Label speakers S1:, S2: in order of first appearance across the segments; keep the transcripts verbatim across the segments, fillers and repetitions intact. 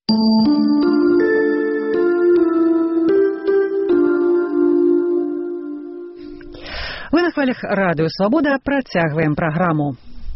S1: Вы на хвалях Радио Свобода, працягваем праграму.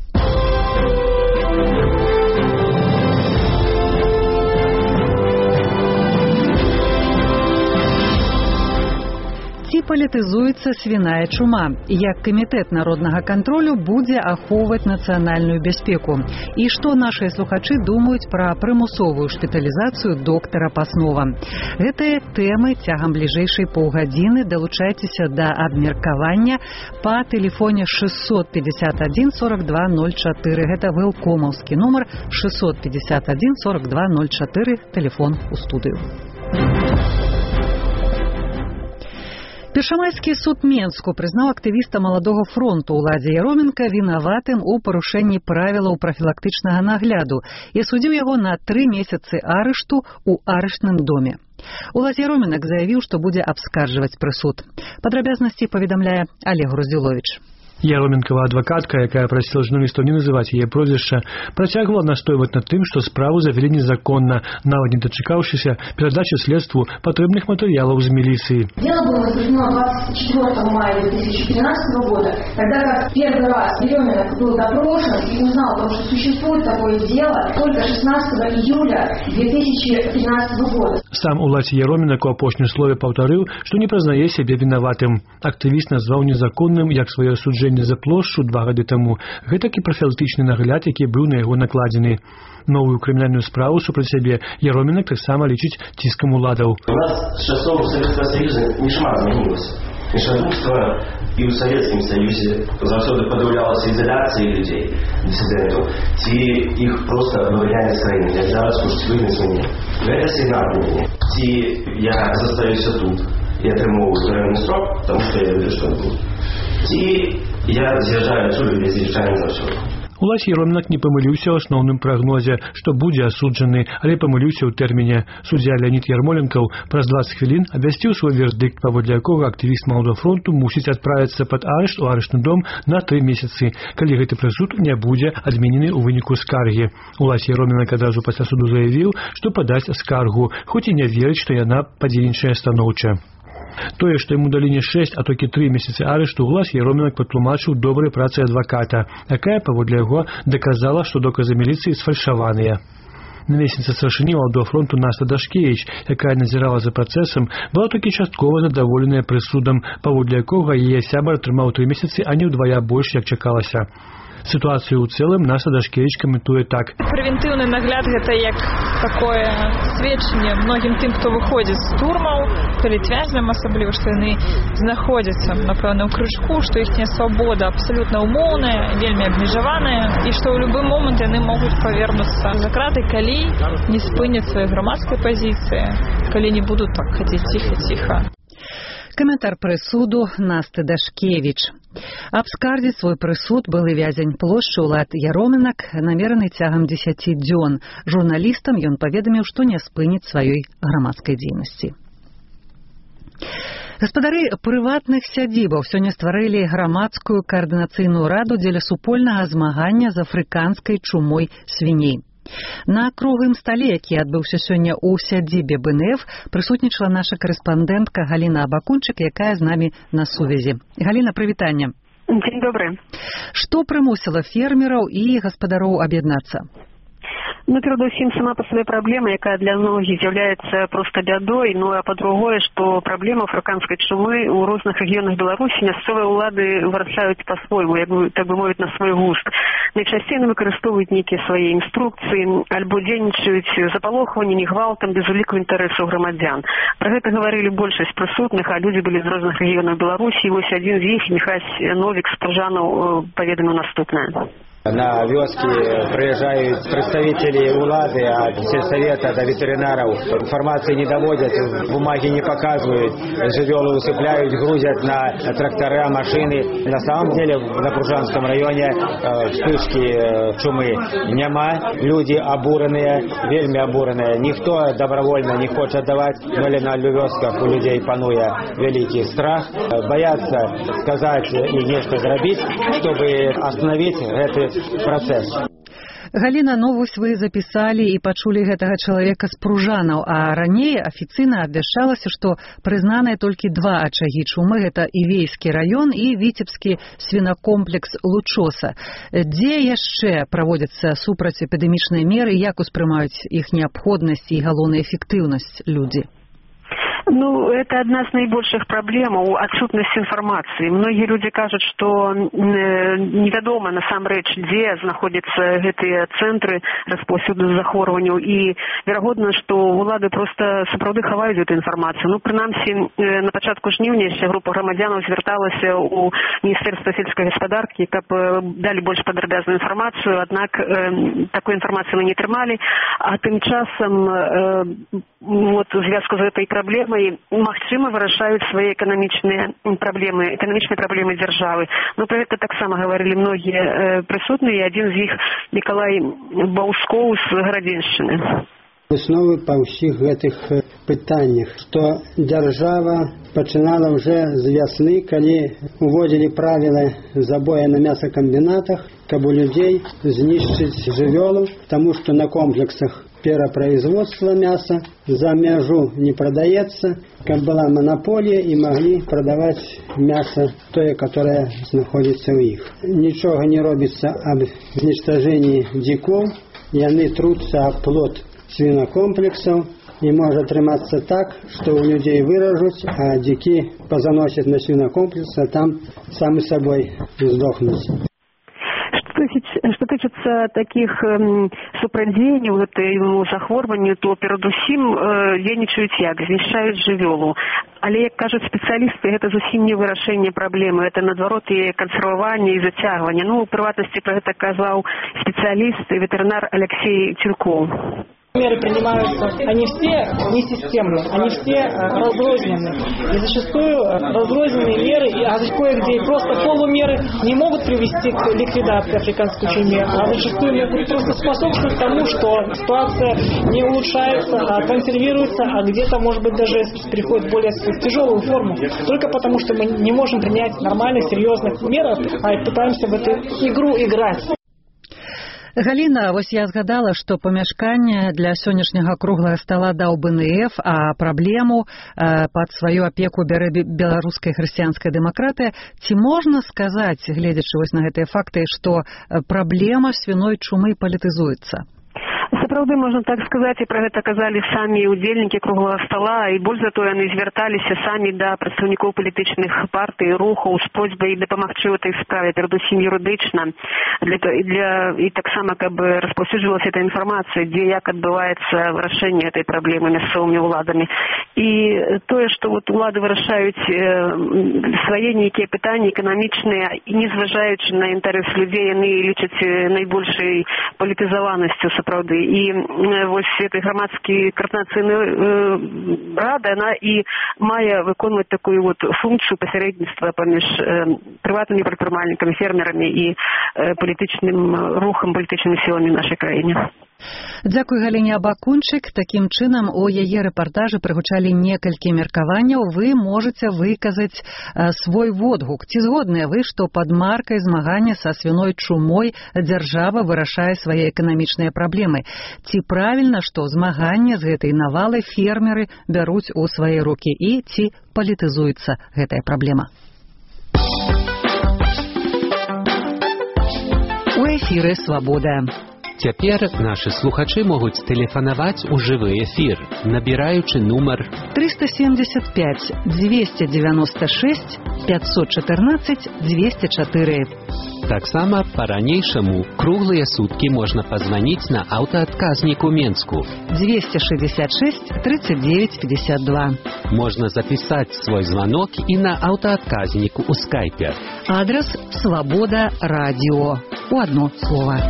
S1: Ці палітызуецца свіная чума, як камітэт народнага кантролю будзе ахоўваць нацыянальную бяспеку і што нашыя слухачы думаюць пра прымусовую шпіталізацыю доктара Паснова. Гэтыя тэмы цягам бліжэйшай паўгадзіны. Далучайцеся да абмеркавання па тэлефоне шестьсот пятьдесят один сорок два ноль четыре. Гэта вэлкомаўскі нумар шестьсот пятьдесят один сорок два ноль четыре, тэлефон у студыю. Першамайскі суд Менску прызнаў актывіста Маладога фронту Уладзя Яроменка вінаватым у парушэнні правілаў прафілактычнага нагляду і асудзіў яго на тры месяцы арышту ў арыштным доме. Уладзя Яроменак заявіў, што будзе абскарджваць прысуд. Падрабязнасці паведамляе Олег Груздзіловіч.
S2: Яроменкова адвокатка, якая просила журналистов не называть ее прозвище, протягивала настойвать над тем, что справу завели незаконно, навод не дочекавшись передачи следству потребных материалов из милиции.
S3: Дело было возбуждено двадцать четвёртого мая две тысячи тринадцатого года, когда как первый раз Яроменок был допрошен и узнал о том, что существует такое дело, только шестнадцатого июля две тысячи тринадцатого года.
S2: Сам Уладзя Яроменак у апошнім слове паўтарыў, што не прызнае сябе вінаватым. Актывіст назваў незаконным як сваё асуджэнне за плошчу два гады таму, гэтак і прафілактычны нагляд, які быў на яго накладзены. Новую крымінальную справу супраць сябе Яроменак таксама лічыць ціскам уладаў.
S4: У нас з часоў Савецкага Саюза нешмат змянілася. Мешадурства і ў Савецкім Саюзе заўсёды падаўлялася ізаляцыяй людзей, дысідэнтаў, ці іх проста вывалялі з краіны, як зараз кушцівымі змене. Гэта сігнал для мяне. Ці я застаюся тут і атрымоўваю турэмны срок, таму што я ведаю, што буду. Ці я з'язджаю адсюль без звычайна заўсёды.
S2: Уладзя Яроменак не памыліўся ў асноўным прагнозе, што будзе асуджаны, але памыліўся ў тэрміне. Суддзя Леонід Ярмоленкаў праз дваццаць хвілін абвясціў свой вердыкт, паводле якога актывіст Маладога фронту мусіць адправіцца пад арышт у арыштны дом на тры месяцы, калі гэты прысуд не будзе адменены ў выніку скаргі. Уладзя Яроменак адразу пасля суду заявіў, што падасць скаргу, хоць і не верыць, што яна падзейнічае станоўча. Тое, што яму далі не шэсць, а толькі тры месяцы арышту, Уладзя Яроменак патлумачыў добрай працай адваката, якая, паводле яго, даказала, што доказы міліцыі сфальшаваныя. Намесніца старшыні Маладога фронту Наста Дашкевіч, якая назірала за працэсам, была толькі часткова задаволеная прысудам, паводле якога яе сябар атрымаў тры месяцы, а не ўдвая больш, як чакалася. Ситуацию ў цэлым Наста Дашкевіч каментуе так.
S5: Прэвентыўны нагляд гэта як такое сведчанне многім тым, хто выходзіць з турмаў, палітвязням, асабліва, што яны знаходзяцца, напэўна, ў крыжку, што іхняя свабода абсалютна ўмоўная, вельмі абмежаваная, і што ў любы момант яны могуць павернуцца за краты, калі не спыняць свае грамадскай пазіцыі, калі не будуць так хадзіць ціха-ціха.
S1: Каментар прысуду Насты Дашкевіч. Абскардзіць свой прысуд былы вязень плошчы Уладзя Яроменак намераны цягам дзесяці дзён. Журналістам ён паведаміў, што не спыніць сваёй грамадскай дзейнасці. Гаспадары прыватных сядзібаў сёння стварылі грамадскую каардынацыйную раду дзеля супольнага змагання з афрыканскай чумой свіней. На круглым стале, які адбыўся сёння ў сядзібе бэ эн эф, прысутнічала наша карэспандэнтка Галіна Абакунчык, якая з намі на сувязі. Галіна, прывітанне.
S6: Дзень добры.
S1: Што прымусіла фермераў і гаспадароў аб'яднацца?
S6: Ну, перадусім, сама по сабе праблема, якая для многіх з'яўляецца проста бядой, ну а па-другое, што праблема афрыканскай чумы ў розных рэгіёнах Беларусі мясцовыя ўлады вырашаюць па-свойму, як бы, так бы мовіць, на свой густ. Найчасцей выкарыстоўваюць нейкія свае інструкцыі альбо дзейнічаюць запалохваннямі, гвалтам без уліку інтарэсаў грамадзян. Пра гэта гаварылі большасць прысутных, а людзі былі з розных рэгіёнаў Беларусі, і вось адзін з іх, Міхась Новік з Прыжанаў, паведаміў наступнае.
S7: На вёски приезжают представители улады, от сельсовета до ветеринаров. Информации не доводят, бумаги не показывают, живёлы усыпляют, грузят на трактора, машины. На самом деле на Пружанском районе э, вспышки э, чумы нема. Люди обуренные, вельми обуренные. Никто добровольно не хочет давать. Но на вёсках у людей пануя великий страх. Боятся сказать и нечто зробить, чтобы остановить этот процесс.
S1: Галіна, ну вось вы запісалі і пачулі гэтага чалавека з Пружанаў, а раней афіцыйна абвяшчалася, што прызнаныя толькі два ачагі чумы, гэта Івейскі раён і віцебскі свінакомплекс Лучоса. Дзе яшчэ праводзяцца супрацьэпідэмічныя меры, як успрымаюць іх неабходнасць і галоўную эфектыўнасць людзі?
S6: Ну, это одна из наибольших проблем – отсутность информации. Многие люди кажут, что невядома насамрэч, дзе знаходзяцца гэтыя цэнтры распаўсюду захворванняў, і верагодна, што улады просто сапраўды хаваюць эту інфармацыю. Ну, прынамсі, на пачатку жніўня яшчэ група грамадзянаў звярталася ў Міністэрства сельскай гаспадаркі, каб далі больш падрабязную інфармацыю, аднак э, такой інфармацыі мы не атрымалі, а тым часам э, вот, у звязку з гэтай праблемай магчыма вырашаюць свае эканамічныя праблемы, эканамічныя праблемы дзяржавы. Ну, про гэта таксама гаварылі многія э, прысутныя, адзін з іх Мікалай Баўскоў з Гарадзеншчыны.
S8: Высновы па ўсіх гэтых пытаннях, што дзяржава пачынала ўжо з вясны, калі уводзілі правілы забоя на мясакамбінатах, каб у людзей знішчыць жывёлу, таму што на комплексах перапроизводства мяса за мяжу не продаецца, каб была монополія і маглі прадаваць мяса тое, которое знаходзіцца ў іх. Нічога не робіцца аб знічтажэнні дзікоў, яны труцца аб плод свінакомплексаў, і можа атрымацца так, што ў людзей выражуць, а дзікі пазаносяць на свінакомплекс, а там самі сабой здохнуць.
S6: Что тычыцца таких э, супрадзеянняў гэтаму захворванню, то перадусім э, дзейнічаюць як, знішчаюць жывёлу. Але, як кажуць спецыялісты, гэта зусім не вырашэнне праблемы, это наадварот і кансерваванне і зацягванне. Ну, у прыватнасці пра гэта казаў спецыяліст і ветэрынар Алексей Тюрков.
S9: Меры принимаются, они все не системные, они все разрозненные. И зачастую разрозненные меры, а кое-где просто полумеры не могут привести к ликвидации африканской чумы, а зачастую могут просто способствовать тому, что ситуация не улучшается, а консервируется, а где-то, может быть, даже приходит в более тяжелую форму. Только потому, что мы не можем принять нормальных, серьезных мер, а пытаемся в эту игру играть.
S1: Галіна, вось я згадала, што памяшканне для сённяшняга круглага стала даў бэ эн эф, а праблему э, пад сваю апеку бярэ беларуская хрысціянская дэмакратыя. Ці можна сказаць, гледзячы вось на гэтыя факты, што праблема свіной чумы палітызуецца?
S6: Сапраўды, можна так сказаць, і пра гэта казалі самі удзельнікі круглага стала, і больш за тое, яны звярталіся самі да прадстаўнікоў палітычных партый, рухаў з просьбай дапамагчы ў этой справе, перадусім юрыдычна, для, для, і таксама, каб распаўсюджвалася эта інфармацыя, дзе як адбываецца вырашэнне этой праблемы мясцовымі ўладамі. І тое, што вот улады вырашаюць э, свае нейкія пытанні эканамічныя, і не зважаючы на інтарэс людзей, яны лічаць найбольшай палітызаванасцю сапраўды. І вось этой грамадскі коордынацыйны э, рада, она і мае выконваць такую вот функцыю пасярэдніцтва паміж э, прыватнымі прадпрымальнікамі, фермерамі і э, палітычным рухам, палітычнымі сіламі нашай краіне.
S1: Дзякуй Галіне Абакунчык. Такім чынам у яе рэпартажы прагучалі некалькі меркаванняў. Вы можаце выказаць э, свой водгук. Ці згодныя вы, што пад маркай змагання са свіной чумой дзяржава вырашае свае эканамічныя праблемы? Ці правільна, што змаганне з гэтай навалай фермеры бяруць у свае рукі, і ці палітызуецца гэтая праблема? У эфіры «Свабода».
S10: Цяпер нашы слухачы могуць тэлефанаваць у жывы эфір, набіраючы нумар
S1: триста семьдесят пять двести девяносто шесть пятьсот четырнадцать двести четыре.
S10: Таксама па-ранейшаму круглыя суткі можна пазваніць на аўтаадказнік у Менску
S1: двести шестьдесят шесть тридцать девять пятьдесят два.
S10: Можна запісаць свой званок і на аўтаадказнік у скайпе.
S1: Адрес «Свабода радио». У одно слово.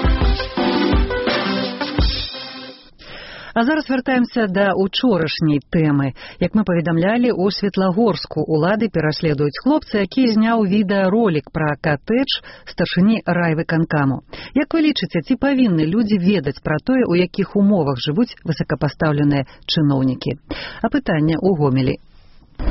S1: А зараз вяртаемся да учорашняй тэмы. Як мы паведамлялі, у Светлагорску улады пераследуюць хлопца, які зняў відэаролік пра катэдж старшыні райвыканкаму. Як вы лічыце, ці павінны людзі ведаць пра тое, у якіх умовах жывуць высокапастаўленыя чыноўнікі? А пытанне ў Гомелі.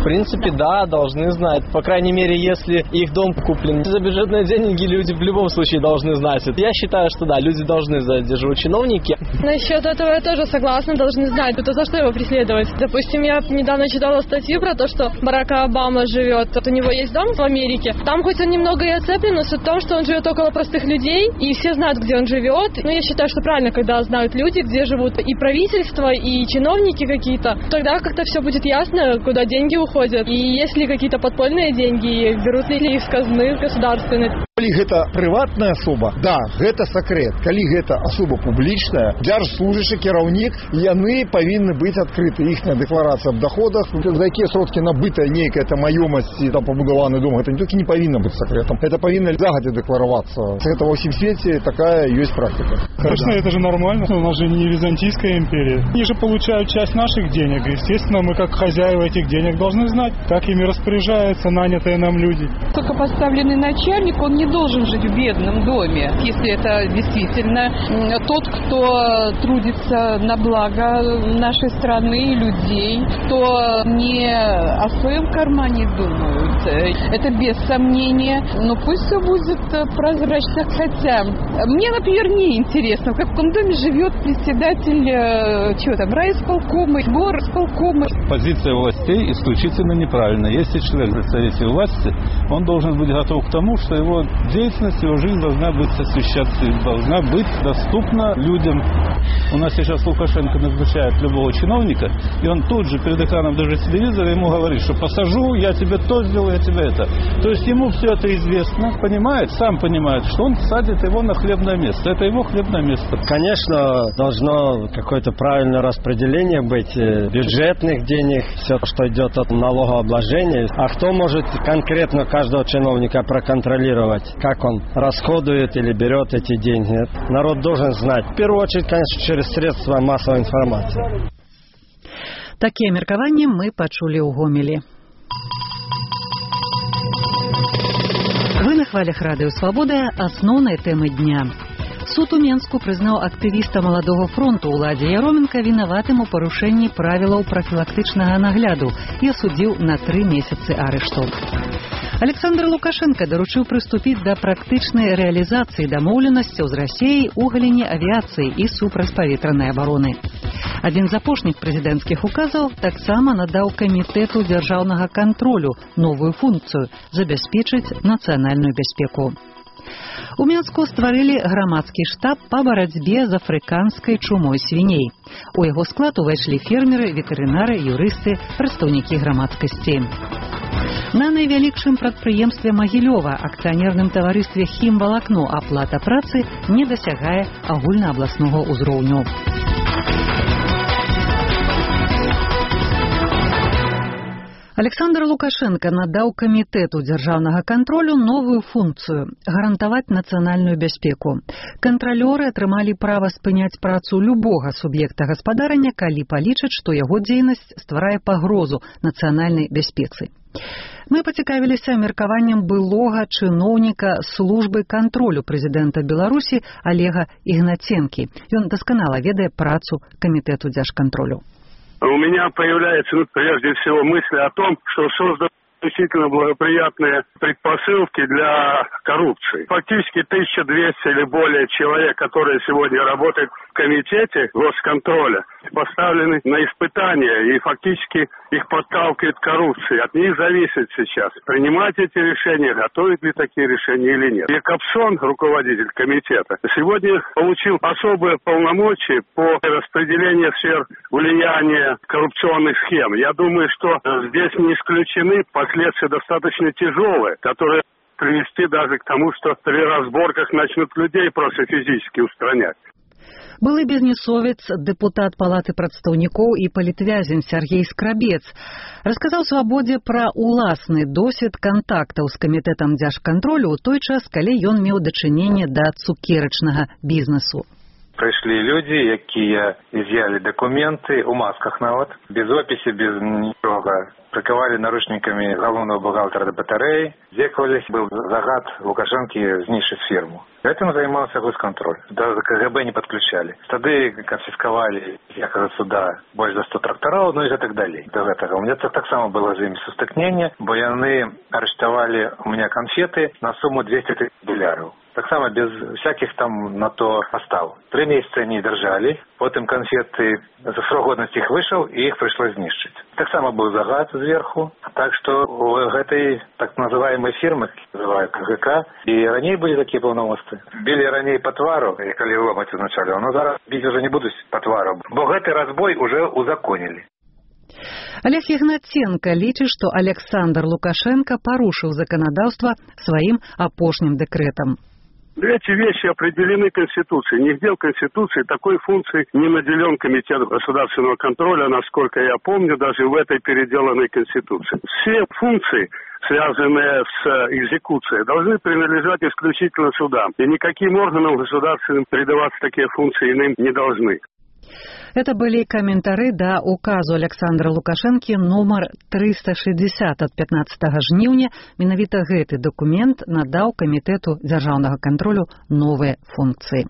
S11: В принципе, да, должны знать. По крайней мере, если их дом куплен за бюджетные деньги, люди в любом случае должны знать. Я считаю, что да, люди должны знать, где живут чиновники.
S12: Насчет этого я тоже согласна, должны знать. Это за что его преследовать? Допустим, я недавно читала статью про то, что Барак Обама живет. Вот у него есть дом в Америке. Там хоть он немного и оцеплен, но суть в том, что он живет около простых людей, и все знают, где он живет. Но я считаю, что правильно, когда знают люди, где живут и правительство, и чиновники какие-то. Тогда как-то все будет ясно, куда деньги уходят. И есть ли какие-то подпольные деньги, берут ли их с казны государственной.
S13: Калі гэта прыватная асоба, да, гэта сакрэт. Калі гэта асоба публічная, дзяржслужачы, кіраўнік, яны павінны быць адкрыты. Іхняя дэкларацыя аб доходах, за якія сродкі набытая нейкая там маёмасць і там пабудаваны дом, гэта не толькі не павінна быць сакрэтам, это павінна загадзя дэкларавацца. Это во всем свете такая есть практика.
S14: Конечно, это же нормально, у нас же не Византийская империя. Они же получают часть наших денег, естественно, мы как хозяева этих денег должны знать, как ими распоряжаются нанятые нам люди.
S15: Высокопоставленный начальник, он не должен жить в бедном доме, если это действительно тот, кто трудится на благо нашей страны и людей, кто не о своем кармане думает. Это без сомнения. Но пусть все будет прозрачно. Хотя мне, например, не интересно, в каком доме живет председатель чего там, райисполкома, горосполкома.
S16: Позиция властей исключительно неправильная. Если человек представитель власти, он должен быть готов к тому, что его деятельность, его жизнь должна быть освещаться, должна быть доступна людям. У нас сейчас Лукашенко назначает любого чиновника, и он тут же перед экраном даже телевизора ему говорит, что посажу, я тебе то сделаю, я тебе это. То есть ему все это известно, понимает, сам понимает, что он садит его на хлебное место. Это его хлебное место.
S7: Конечно, должно какое-то правильное распределение быть бюджетных денег, все, что идет от налогообложения. А кто может конкретно каждого чиновника проконтролировать, как он расходует или берет эти деньги? Народ должен знать. В первую очередь, конечно, через средства массовой информации.
S1: Такие меркаванні мы пачулі ў Гомелі. Вы на хвалях Радыё Свабода асноўнай тэмы дня. Суд у Менску прызнаў актывіста Маладога фронту Уладзя Яроменка вінаватым у парушэнні правілаў прафілактычнага нагляду і асудзіў на тры месяцы арышту. Александр Лукашенко даручыў прыступіць да практычнай рэалізацыі дамоўленасцяў з Расіяй у галіне авіяцыі і супрацьпаветранай абароны. Адзін з апошніх прэзідэнцкіх указаў таксама надаў камітэту дзяржаўнага кантролю новую функцыю забяспечыць нацыянальную бяспеку. У Менску стварылі грамадскі штаб па барацьбе з афрыканскай чумой свіней. У яго склад увайшлі фермеры, ветэрынары, юрысты, прадстаўнікі грамадскасці. На найвялікшым прадпрыемстве Магілёва, акцыянерным таварыстве «Хімвалакно», аплата працы не дасягае агульнаабласнога ўзроўню. Александр Лукашенко надаў камітэту дзяржаўнага кантролю новую функцыю – гарантаваць нацыянальную бяспеку. Кантралёры атрымалі права спыняць працу любога суб'екта гаспадарання, калі палічаць, што яго дзейнасць стварае пагрозу нацыянальнай бяспецы. Мы пацікавіліся меркаваннем былога чыноўніка службы кантролю прэзідэнта Беларусі Олега Ігнаценкі. Ён дасканала ведае працу камітэту дзяржкантролю.
S17: У меня появляются, ну, прежде всего, мысли о том, что созданы исключительно благоприятные предпосылки для коррупции. Фактически тысяча двести или более человек, которые сегодня работают в комитете госконтроля, поставлены на испытание, и фактически их подталкивает к коррупции. От них зависит сейчас, принимать эти решения, готовить ли такие решения или нет. Якобсон, руководитель комитета, сегодня получил особые полномочия по распределению сфер влияния коррупционных схем. Я думаю, что здесь не исключены последствия достаточно тяжелые, которые привести даже к тому, что при разборках начнут людей просто физически устранять.
S1: Былы бізнесовец, дэпутат палаты прадстаўнікоў і палітвязень Сергей Скрабец расказаў Свабодзе пра уласны досвед кантактаў з камітэтам дзяржкантролю ў той час, калі ён меў дачыненне да цукерачнага бізнесу.
S18: Прийшли люди, які изъяли документы у масках навод, без описи, без ничего. Приковали наручниками главного бухгалтера до батареи. Зеквались, был загад Лукашенки знищить фирму. Этим занимался госконтроль. Даже КГБ не подключали. Стады конфисковали, ехали сюда больше за сто тракторов, ну и так далее. До этого. У меня так, так само было за ними состыкнение, бо яны арештовали у меня конфеты на сумму двести тридцать долларов. Так само без всяких там на то постав. Три месяца они держали, потом конфеты, срок годности их вышел, и их пришлось знищить. Так само был загад сверху, так что у этой так называемой фирмы, называют КГК, и ранее были такие полномочия. Били ранее по твару, и коли ломать вначале, но зараз бить уже не буду по твару, бо гэты разбой уже узаконили.
S1: Олег Ігнаценко лічыць, што Александр Лукашенко парушыў заканадаўства сваім апошнім дэкрэтам.
S17: Эти вещи определены Конституцией. Нигде в Конституции такой функции не наделен Комитет государственного контроля, насколько я помню, даже в этой переделанной Конституции. Все функции, связанные с экзекуцией, должны принадлежать исключительно судам. И никаким органам государственным передаваться такие функции иным не должны.
S1: Это были комментары да указу Александра Лукашенко номер триста шестьдесят от пятнадцатого жніўня. Менавіта гэты документ надаў Камітэту дзяржаўнага кантролю новыя функцыі.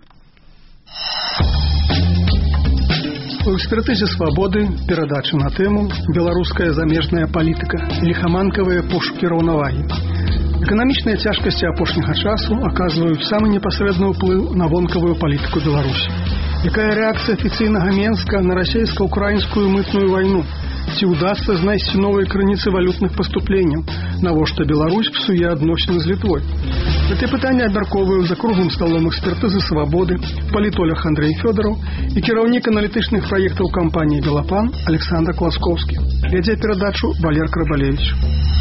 S19: У экспертызе «Свободы» перадача на тему «Беларуская замежная палітыка. Ліхаманкавыя пошукі раўнавагі». Эканамічныя цяжкасці апошняга часу аказваюць самы непасрэдны ўплыў на вонкавую палітыку Беларусі. Якая рэакцыя афіцыйнага Менска на расійска-украінскую мытную вайну? Ці ўдасца знайсці новыя крыніцы валютных паступленняў? Навошта Беларусь псуе адносіны з Літвой? Гэтыя пытанні абмяркоўваюць за круглым сталом экспертызы «Свободы» палітолог Андрей Фёдоров і кіраўнік аналітычных праектаў кампаніі «Белапан» Александр Класкоўскі. Вядзе перадачу Валер Крабалевич.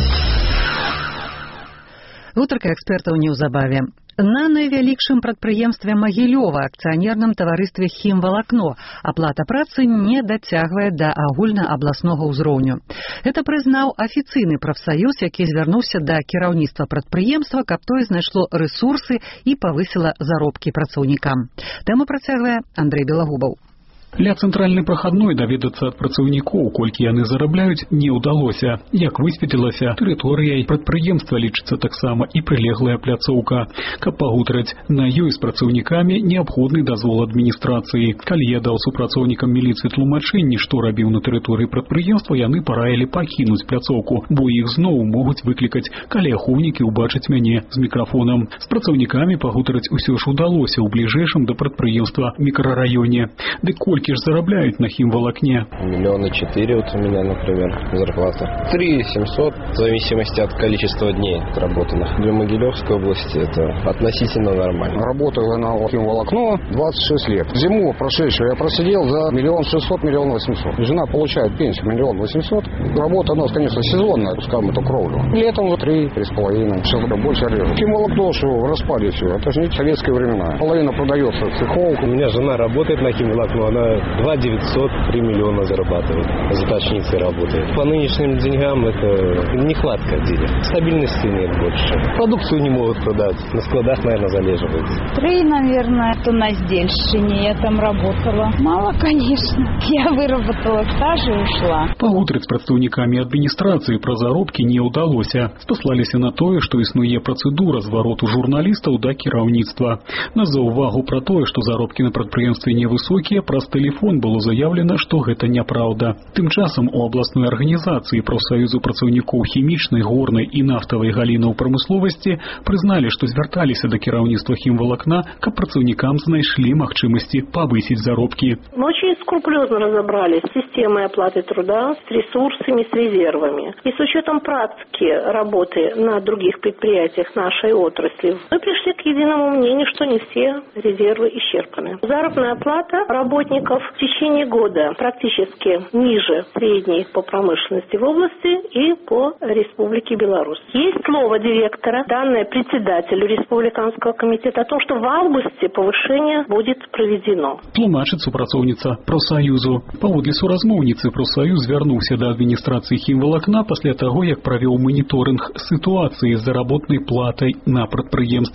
S1: Гутарка экспертаў неўзабаве. На найвялікшым прадпрыемстве Магілёва, акцыянерным таварыстве «Хімвалакно», аплата працы не дацягвае да агульнаабласнога ўзроўню. Гэта прызнаў афіцыйны прафсаюз, які звярнуўся да кіраўніцтва прадпрыемства, каб тое знайшло рэсурсы і павысіла заробкі працаўнікам. Тэму працягвае Андрей Белагубаў.
S20: Ля цэнтральнай прахадной даведацца ад працаўнікоў, колькі яны зарабляюць, не ўдалося. Як высветлілася, тэрыторыяй прадпрыемства лічыцца таксама і прылеглая пляцоўка. Каб пагутарыць на ёй з працаўнікамі, неабходны дазвол адміністрацыі. Калі я даў супрацоўнікам міліцыі тлумачэнні, што рабіў на тэрыторыі прадпрыемства, яны параілі пакінуць пляцоўку, бо іх зноў могуць выклікаць, калі ахоўнікі ўбачаць мяне з мікрафонам. З працаўнікамі пагутарыць усё ж удалося ў бліжэйшым да прадпрыемства мікрараёне. Дык колькі ж зарабляют на химволокне?
S11: Миллиона четыре вот у меня, например, зарплата. Три семьсот, в зависимости от количества дней отработанных. Для Могилевской области это относительно нормально.
S13: Работаю на химволокно двадцать шесть лет. Зиму прошедшую я просидел за миллион шестьсот, миллион восемьсот. Жена получает пенсию миллион восемьсот. Работа у нас, конечно, сезонная, пускаем эту кровлю. Летом вот три, три с половиной. Сейчас больше режу. Химволокно, что в распаде все. Это же не советские времена. Половина продается в цеховку.
S11: У меня жена работает на химволокно, она два девятьсот, три миллиона зарабатывает. Заточницей работает. По нынешним деньгам это нехватка денег. Стабильности нет больше. Продукцию не могут продать. На складах, наверное, залеживается.
S21: Три, наверное, это на Сдельщине. Я там работала. Мало, конечно. Я выработала стаж и ушла.
S20: Пагутарыць з прадстаўнікамі адміністрацыі пра заробкі не ўдалося. Спаслаліся на тое, што існуе працэдура звароту журналістаў да кіраўніцтва. На заўвагу пра тое, што заробкі на прадпрыемстве невысокія, праз тэлефон было заявлена, што гэта няпраўда. Тым часам у абласной арганізацыі прафсаюзу працаўнікоў хімічнай, горнай і нафтавай галінаў прамысловасці прызналі, што звярталіся да кіраўніцтва хімвалакна, каб працаўнікам знайшлі магчымасці павысіць заробкі.
S22: Мы очень скрупулезно разобрались с системой оплаты труда, с ресурсами, с резервами. И с учетом практики работы на других предприятиях нашей отрасли, мы пришли к единому мнению, что не все резервы исчерпаны. Заработная плата работников в течение года практически ниже средней по промышленности в области и по Республике Беларусь. Есть слово директора, данное председателю Республиканского комитета о том, что в августе повышение будет проведено.
S20: Тлумачыць супрацоўніца прафсаюзу. Паводле суразмоўніцы прафсаюз звярнуўся да адміністрацыі хімвалакна пасля таго, як правёў маніторынг сітуацыі з заработнай платай на прадпрыемстве.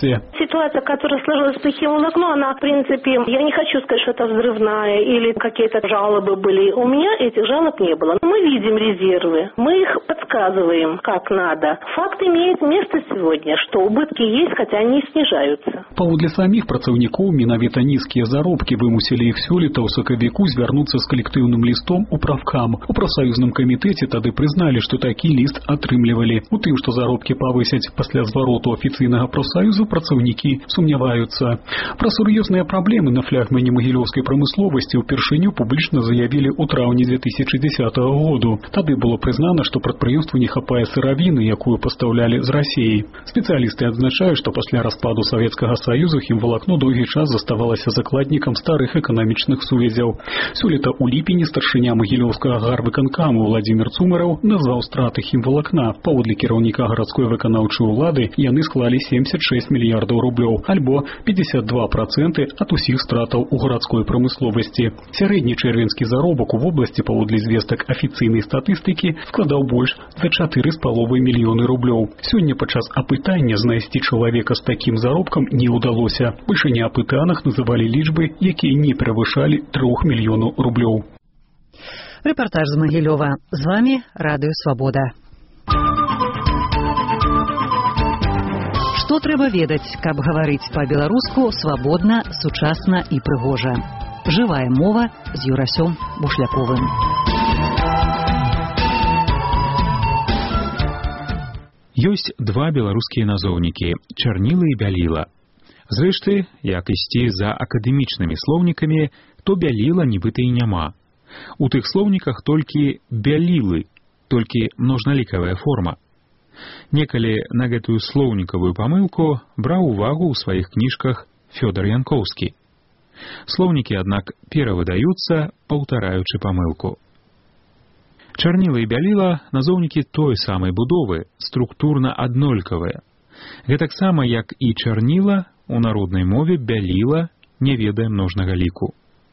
S22: ситуация, которая сложилась с химволокном, она, в принципе, я не хочу сказать, что это взрывная или какие-то жалобы были. У меня этих жалоб не было. Мы видим резервы, мы их подсказываем, как надо. Факт имеет место сегодня, что убытки есть, хотя они снижаются.
S20: Паводле самих працаўнікоў менавіта нізкія заробкі вымусілі іх сёлета ў сакавіку звярнуцца з калектыўным лістом у правкам. У прафсаюзным камітэце тады прызналі, што такі ліст атрымлівалі. У тым, што заробкі павысяць пасля звароту афіцыйнага прафсаюзу, працаўнікі сумняваюцца. Пра сур'ёзныя праблемы на флягмане магілёўскай прамысловасці ўпершыню публічна заявілі ў траўні две тысячи десятого году. Тады было прызнана, што прадпрыемству не хапае сыравіны, якую пастаўлялі з Расіі. Спецыялісты адзначаюць, што пасля распаду Савецкага Саюзу хімвалакно доўгі час заставалася закладнікам старых эканамічных сувязяў. Сёлета ў ліпені старшыня магілёўскага гарвыканкаму Владзімір Цумараў назваў страты хімвалакна. Паводле кіраўніка гарадской выканаўчай улады яны склалі семьдесят шесть мільярдаў рублёў, альбо пятьдесят два процента ад усіх стратаў у гарадской прамысловасці. Сярэдні чэрвеньскі заробак у вобласці паводле звестак афіцыйнай статыстыкі складаў больш за чатыры з паловай мільёны рублёў. Сёння падчас апытання знайсці чалавека з такім заробкам не ўдалося. Большыня апытаных называлі лічбы, якія не перавышалі трох мільёнаў рублёў.
S1: Рэпартаж з Магілёва. З вами Радыё Свабода. Што трэба ведаць, каб гаварыць па-беларуску свабодна, сучасна і прыгожа. Жывая мова з Юрасём Бушляковым.
S3: Ёсць два беларускія назоўнікі – чарніла і бяліла. Зрэшты, як ісці за акадэмічнымі слоўнікамі, то бяліла нібыта і няма. У тых слоўніках толькі бялілы, толькі множналікавая форма. Некалі на гэтую слоўнікавую памылку браў увагу ў сваіх кніжках Фёдор Янкоўскі. Слоўнікі, аднак, перавыдаюцца, паўтараючы памылку. Чарніла і бяліла – назоўнікі той самай будовы, структурна аднолькавыя. Гэтаксама, як і чарніла, у народнай мове бяліла не ведае множнага ліку.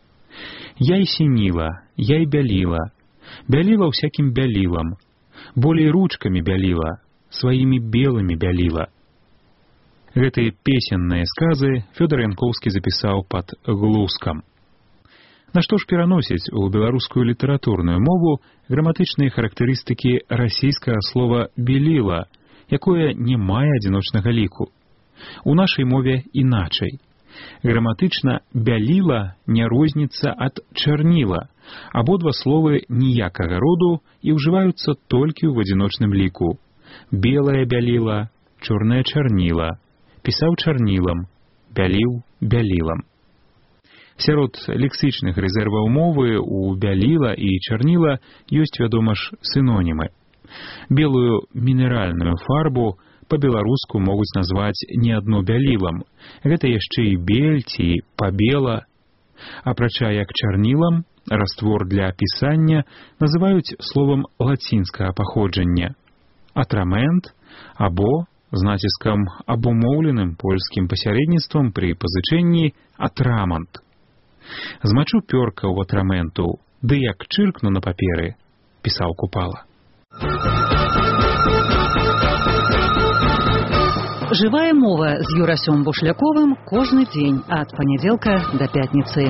S3: Я і сініла, я і бяліла, бяліла ўсякім бялілам, болей ручкамі бяліла, сваімі белымі бяліла. Гэтыя песенныя сказы Фёдор Янкоўскі запісаў пад глускам. Нашто ж пераносіць у беларускую літаратурную мову граматычныя характарыстыкі расійскага слова «беліла», якое не мае адзіночнага ліку. У нашай мове іначай. Граматычна «бяліла» не розніцца ад «чарніла». Абодва словы ніякага роду і ўжываюцца толькі ў адзіночным ліку. Белая бяліла, чорная чарніла, пісаў чарнілам, бяліў бялілам. Сярод лексічных рэзерваў мовы у бяліла і чарніла ёсць, вядома ж, сінонімы. Белую мінеральную фарбу па-беларуску могуць назваць не адно бялілам. Гэта яшчэ і бель ці пабела. Апрача як чарнілам, раствор для пісання называюць словам лацінскага паходжання. Атрамент або, з націскам абумоўленым польскім пасярэдніцтвам пры пазычэнні, атрамант. Змачу пёрка ў атраменту, ды як чыркну на паперы, пісаў Купала.
S1: Жывая мова з Юрасём Бушляковым кожны дзень ад панядзелка да пятніцы.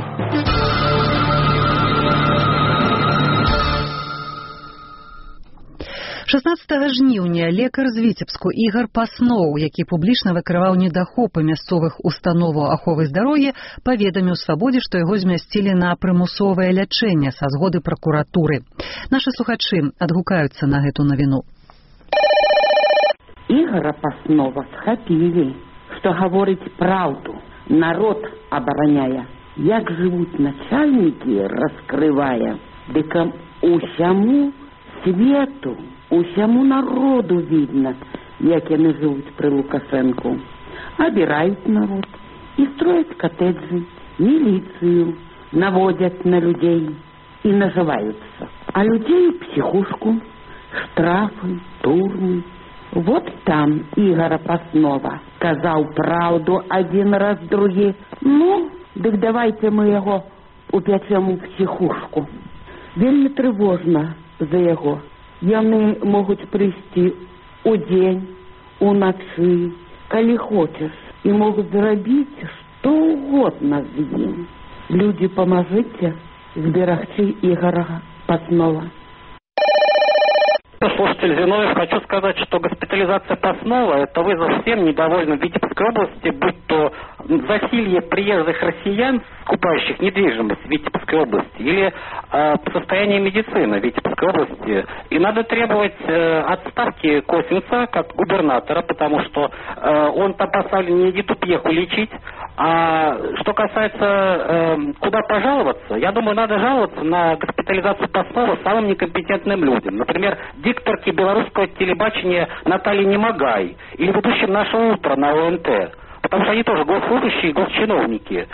S1: шаснаццатага жніўня лекар з Віцебску Ігар Пасноў, які публічна выкрываў недахопы мясцовых установаў аховы здароўя, паведаміў Свабодзе, што яго змясцілі на прымусовае лячэнне са згоды пракуратуры. Нашы слухачы адгукаюцца на гэту навіну.
S4: Ігара Паснова схапілі, што гаворыць праўду, народ абараняе. Як жывуць начальнікі, раскрывае, дык усяму свету, усяму народу видно, як яны жывуць пры Лукашэнку. Абіраюць народ і строяць катэджы, міліцыю наводзяць на людзей і нажываюцца. А людзей у псіхушку, штрафы, турмы. Вот там Ігара Паснова казаў праўду адзін раз другі. Ну, дык давайте мы яго упячэм у псіхушку. Вельмі трывожна за яго. Яны могуць прыйсці у дзень, уначы, калі хочаш. и могут заработать что угодно в день. Люди, поможите сберегчи Игоря Паснова.
S2: Слушатель Зиновьев, хочу сказать, что госпитализация Паснова – это вызов всем недовольным в Витебской области, будь то засилье приезжих россиян, скупающих недвижимость в Витебской области, или э, состояние медицины в Витебской области. И надо требовать э, отставки Косинца как губернатора, потому что э, он там поставлен не Дитупьеху лечить. А что касается э, куда пожаловаться, я думаю, надо жаловаться на госпитализацию Паснова самым некомпетентным людям. Например, дикторке белорусского телебачения Наталье Немагай или ведущим «Наше утро» на О Н Т. Потому что они тоже госслужащие и госчиновники.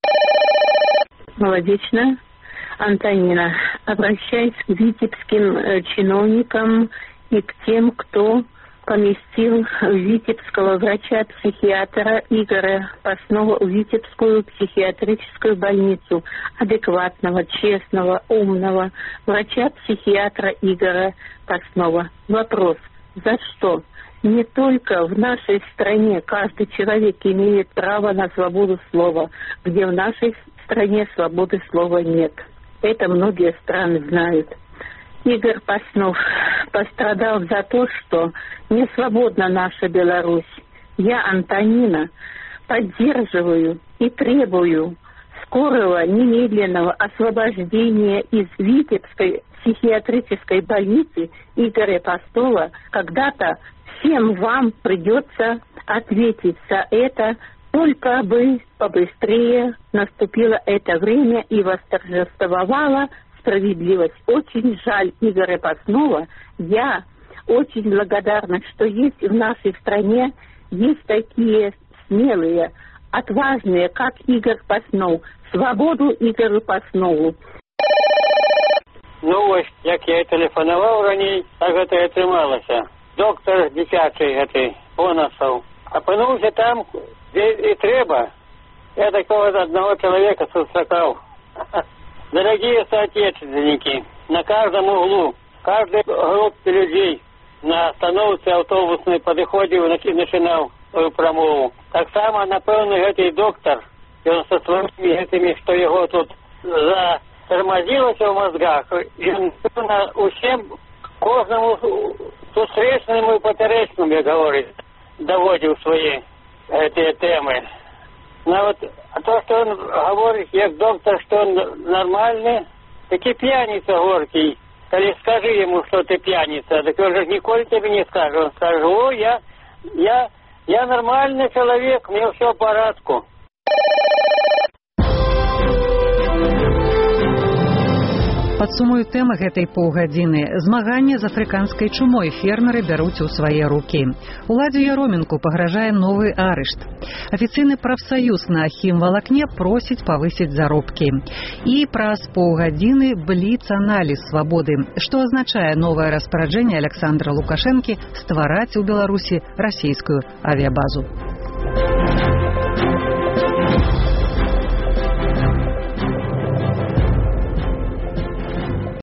S5: Молодечно. Антонина, обращаясь к витебским э, чиновникам и к тем, кто поместил витебского врача-психиатра Игоря Паснова в Витебскую психиатрическую больницу, адекватного, честного, умного врача-психиатра Игоря Паснова. Вопрос: за что? Не только в нашей стране каждый человек имеет право на свободу слова, где в нашей стране свободы слова нет. Это многие страны знают. Игорь Паснов пострадал за то, что не свободна наша Беларусь. Я, Антонина, поддерживаю и требую скорого немедленного освобождения из Витебской психиатрической больницы Игоря Паснова. Когда-то всем вам придется ответить за это, только бы побыстрее наступило это время и восторжествовала справедливость. Очень жаль Игоря Паснова. Я очень благодарна, что есть в нашей стране есть такие смелые, отважные, как Игорь Паснов. Свободу Игорю Паснову.
S23: Ну ось, як я телефонував раніше, так це і трималося. Доктор дитячий, гэтый, Понасов, опинився там, де і треба. Я такого одного человека сустракал. Дорогие соотечественники, на каждом углу, в каждой группе людей на остановке автобусной подходил и начинал свою промову. Так само, напевно, этот доктор, и он со своими этими, что его тут затормозилось в мозгах, и он, напевно, усім, кожному встречному и поперечному, я говорю, доводил свои эти темы. Но вот а то, что он говорит, як доктор, что он нормальный, таки пьяница горький. Коли скажи ему, что ты пьяница, так он же николи тебе не скажет. Он скажет: о, я, я, я нормальный человек, мне все в порядку.
S1: Падсумую тэмы гэтай паўгадзіны. Змаганне з афрыканскай чумой фермеры бяруць у свае рукі. Уладзе Яроменку пагражае новы арышт. Афіцыйны прафсаюз на хімвалакне просіць павысіць заробкі. І праз паўгадзіны бліц-аналіз свабоды. Што азначае новае распараджэнне Александра Лукашэнкі ствараць у Беларусі расійскую авіябазу.